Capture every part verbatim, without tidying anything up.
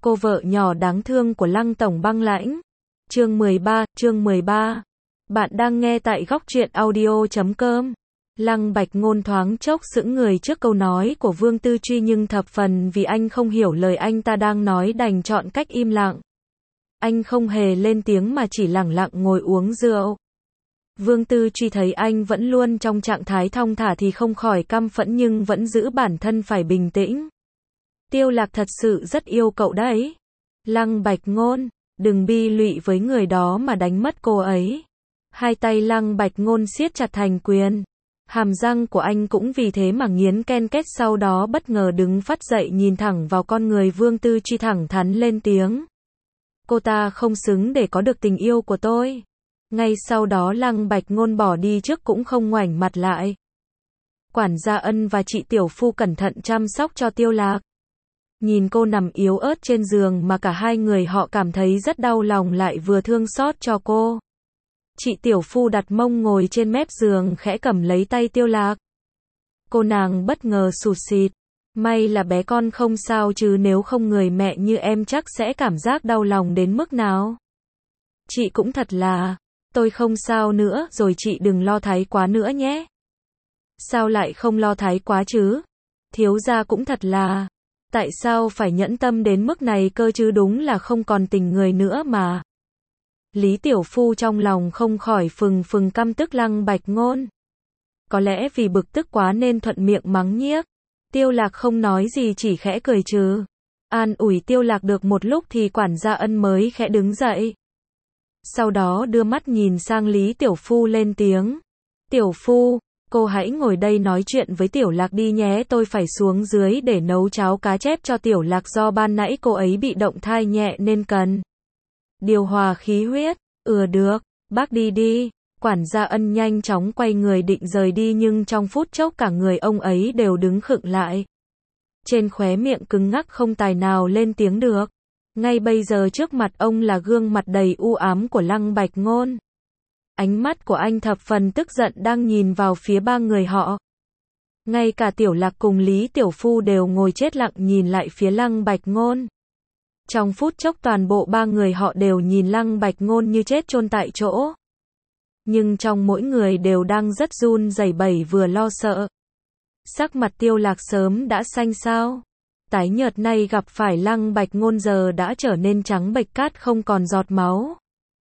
Cô vợ nhỏ đáng thương của Lăng Tổng Băng Lãnh. Chương mười ba, chương mười ba. Bạn đang nghe tại góc truyện audio chấm com. Lăng Bạch Ngôn thoáng chốc sững người trước câu nói của Vương Tư Truy, nhưng thập phần vì anh không hiểu lời anh ta đang nói đành chọn cách im lặng. Anh không hề lên tiếng mà chỉ lẳng lặng ngồi uống rượu. Vương Tư Truy thấy anh vẫn luôn trong trạng thái thong thả thì không khỏi căm phẫn, nhưng vẫn giữ bản thân phải bình tĩnh. Tiêu Lạc thật sự rất yêu cậu đấy. Lăng Bạch Ngôn, đừng bi lụy với người đó mà đánh mất cô ấy. Hai tay Lăng Bạch Ngôn siết chặt thành quyền. Hàm răng của anh cũng vì thế mà nghiến ken két, sau đó bất ngờ đứng phắt dậy nhìn thẳng vào con người Vương Tư Truy, thẳng thắn lên tiếng. Cô ta không xứng để có được tình yêu của tôi. Ngay sau đó Lăng Bạch Ngôn bỏ đi trước cũng không ngoảnh mặt lại. Quản gia Ân và chị Tiểu Phu cẩn thận chăm sóc cho Tiêu Lạc. Nhìn cô nằm yếu ớt trên giường mà cả hai người họ cảm thấy rất đau lòng lại vừa thương xót cho cô. Chị Tiểu Phu đặt mông ngồi trên mép giường khẽ cầm lấy tay Tiêu Lạc. Cô nàng bất ngờ sụt sịt. May là bé con không sao chứ nếu không người mẹ như em chắc sẽ cảm giác đau lòng đến mức nào. Chị cũng thật là, tôi không sao nữa rồi, chị đừng lo thái quá nữa nhé. Sao lại không lo thái quá chứ? Thiếu gia cũng thật là, tại sao phải nhẫn tâm đến mức này cơ chứ, đúng là không còn tình người nữa mà. Lý Tiểu Phu trong lòng không khỏi phừng phừng căm tức Lăng Bạch Ngôn. Có lẽ vì bực tức quá nên thuận miệng mắng nhiếc. Tiêu Lạc không nói gì, chỉ khẽ cười trừ. An ủi Tiêu Lạc được một lúc thì quản gia Ân mới khẽ đứng dậy. Sau đó đưa mắt nhìn sang Lý Tiểu Phu lên tiếng. Tiểu Phu, cô hãy ngồi đây nói chuyện với Tiểu Lạc đi nhé, tôi phải xuống dưới để nấu cháo cá chép cho Tiểu Lạc, do ban nãy cô ấy bị động thai nhẹ nên cần điều hòa khí huyết. Ừ được, bác đi đi. Quản gia Ân nhanh chóng quay người định rời đi, nhưng trong phút chốc cả người ông ấy đều đứng khựng lại. Trên khóe miệng cứng ngắc không tài nào lên tiếng được. Ngay bây giờ trước mặt ông là gương mặt đầy u ám của Lăng Bạch Ngôn. Ánh mắt của anh thập phần tức giận đang nhìn vào phía ba người họ. Ngay cả Tiểu Lạc cùng Lý Tiểu Phu đều ngồi chết lặng nhìn lại phía Lăng Bạch Ngôn. Trong phút chốc toàn bộ ba người họ đều nhìn Lăng Bạch Ngôn như chết chôn tại chỗ. Nhưng trong mỗi người đều đang rất run rẩy bẩy vừa lo sợ. Sắc mặt Tiêu Lạc sớm đã xanh xao. Tái nhợt, nay gặp phải Lăng Bạch Ngôn giờ đã trở nên trắng bệch cát không còn giọt máu.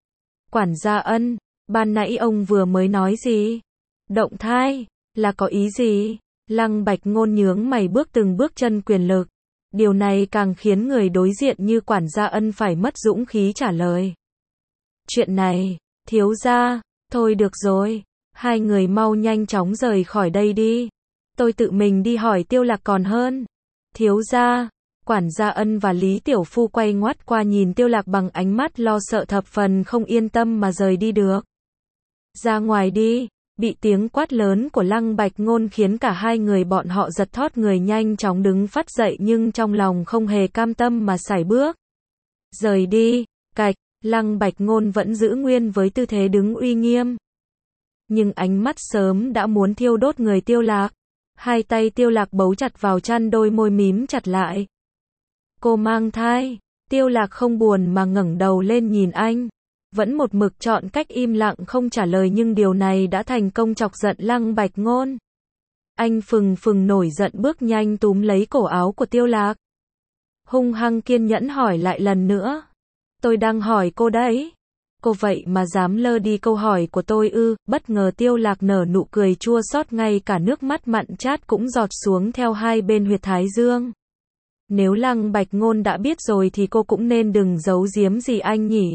Quản gia Ân, ban nãy ông vừa mới nói gì? Động thai, là có ý gì? Lăng Bạch Ngôn nhướng mày bước từng bước chân quyền lực. Điều này càng khiến người đối diện như quản gia Ân phải mất dũng khí trả lời. Chuyện này, thiếu gia, thôi được rồi, hai người mau nhanh chóng rời khỏi đây đi. Tôi tự mình đi hỏi Tiêu Lạc còn hơn. Thiếu gia, quản gia Ân và Lý Tiểu Phu quay ngoắt qua nhìn Tiêu Lạc bằng ánh mắt lo sợ thập phần không yên tâm mà rời đi được. Ra ngoài đi. Bị tiếng quát lớn của Lăng Bạch Ngôn khiến cả hai người bọn họ giật thót người, nhanh chóng đứng phắt dậy nhưng trong lòng không hề cam tâm mà sải bước. Rời đi, cạch, Lăng Bạch Ngôn vẫn giữ nguyên với tư thế đứng uy nghiêm. Nhưng ánh mắt sớm đã muốn thiêu đốt người Tiêu Lạc. Hai tay Tiêu Lạc bấu chặt vào chăn, đôi môi mím chặt lại. Cô mang thai. Tiêu Lạc không buồn mà ngẩng đầu lên nhìn anh. Vẫn một mực chọn cách im lặng không trả lời, nhưng điều này đã thành công chọc giận Lăng Bạch Ngôn. Anh phừng phừng nổi giận bước nhanh túm lấy cổ áo của Tiêu Lạc. Hung hăng kiên nhẫn hỏi lại lần nữa. Tôi đang hỏi cô đấy. Cô vậy mà dám lơ đi câu hỏi của tôi ư? Bất ngờ Tiêu Lạc nở nụ cười chua xót, ngay cả nước mắt mặn chát cũng giọt xuống theo hai bên huyệt thái dương. Nếu Lăng Bạch Ngôn đã biết rồi thì cô cũng nên đừng giấu giếm gì anh nhỉ.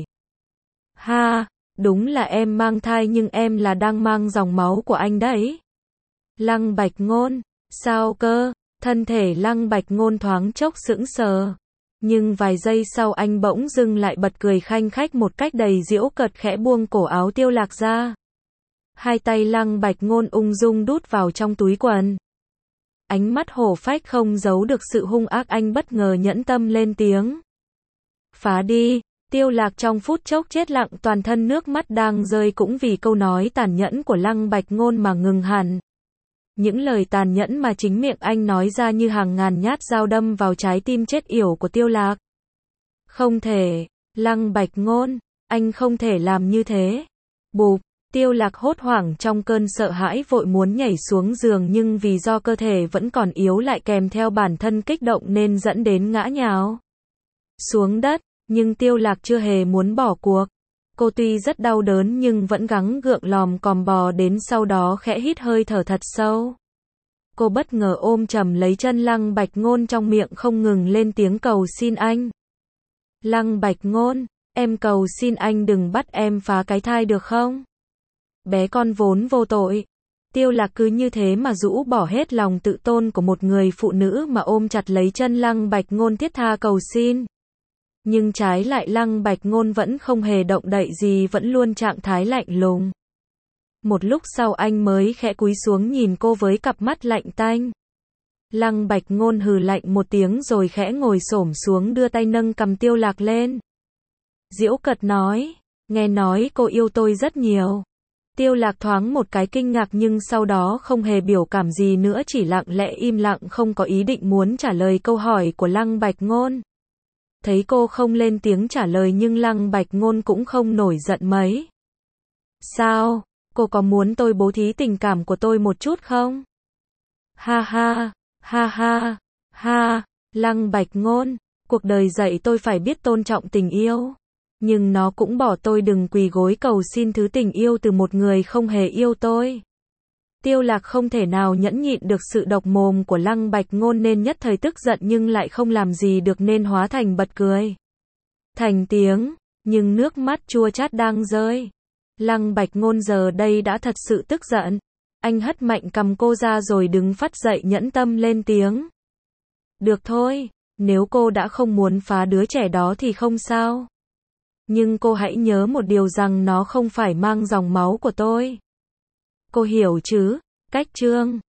Ha, đúng là em mang thai, nhưng em là đang mang dòng máu của anh đấy. Lăng Bạch Ngôn, sao cơ? Thân thể Lăng Bạch Ngôn thoáng chốc sững sờ. Nhưng vài giây sau anh bỗng dưng lại bật cười khanh khách một cách đầy giễu cợt, khẽ buông cổ áo Tiêu Lạc ra. Hai tay Lăng Bạch Ngôn ung dung đút vào trong túi quần. Ánh mắt hổ phách không giấu được sự hung ác, anh bất ngờ nhẫn tâm lên tiếng. Phá đi. Tiêu Lạc trong phút chốc chết lặng, toàn thân nước mắt đang rơi cũng vì câu nói tàn nhẫn của Lăng Bạch Ngôn mà ngừng hẳn. Những lời tàn nhẫn mà chính miệng anh nói ra như hàng ngàn nhát dao đâm vào trái tim chết yểu của Tiêu Lạc. Không thể, Lăng Bạch Ngôn, anh không thể làm như thế. Bụp, Tiêu Lạc hốt hoảng trong cơn sợ hãi vội muốn nhảy xuống giường nhưng vì do cơ thể vẫn còn yếu lại kèm theo bản thân kích động nên dẫn đến ngã nhào xuống đất, nhưng Tiêu Lạc chưa hề muốn bỏ cuộc. Cô tuy rất đau đớn nhưng vẫn gắng gượng lòm còm bò đến sau đó khẽ hít hơi thở thật sâu. Cô bất ngờ ôm chầm lấy chân Lăng Bạch Ngôn trong miệng không ngừng lên tiếng cầu xin anh. Lăng Bạch Ngôn, em cầu xin anh đừng bắt em phá cái thai được không? Bé con vốn vô tội. Tiêu Lạc cứ như thế mà rũ bỏ hết lòng tự tôn của một người phụ nữ mà ôm chặt lấy chân Lăng Bạch Ngôn thiết tha cầu xin. Nhưng trái lại Lăng Bạch Ngôn vẫn không hề động đậy gì, vẫn luôn trạng thái lạnh lùng. Một lúc sau anh mới khẽ cúi xuống nhìn cô với cặp mắt lạnh tanh. Lăng Bạch Ngôn hừ lạnh một tiếng rồi khẽ ngồi xổm xuống đưa tay nâng cằm Tiêu Lạc lên. Giễu cợt nói, nghe nói cô yêu tôi rất nhiều. Tiêu Lạc thoáng một cái kinh ngạc nhưng sau đó không hề biểu cảm gì nữa, chỉ lặng lẽ im lặng không có ý định muốn trả lời câu hỏi của Lăng Bạch Ngôn. Thấy cô không lên tiếng trả lời nhưng Lăng Bạch Ngôn cũng không nổi giận mấy. Sao, cô có muốn tôi bố thí tình cảm của tôi một chút không? Ha ha, ha ha, ha, Lăng Bạch Ngôn, cuộc đời dạy tôi phải biết tôn trọng tình yêu. Nhưng nó cũng bỏ tôi đừng quỳ gối cầu xin thứ tình yêu từ một người không hề yêu tôi. Tiêu Lạc không thể nào nhẫn nhịn được sự độc mồm của Lăng Bạch Ngôn nên nhất thời tức giận nhưng lại không làm gì được nên hóa thành bật cười. Thành tiếng, nhưng nước mắt chua chát đang rơi. Lăng Bạch Ngôn giờ đây đã thật sự tức giận. Anh hất mạnh cầm cô ra rồi đứng phắt dậy nhẫn tâm lên tiếng. Được thôi, nếu cô đã không muốn phá đứa trẻ đó thì không sao. Nhưng cô hãy nhớ một điều rằng nó không phải mang dòng máu của tôi. Cô hiểu chứ? Cách chương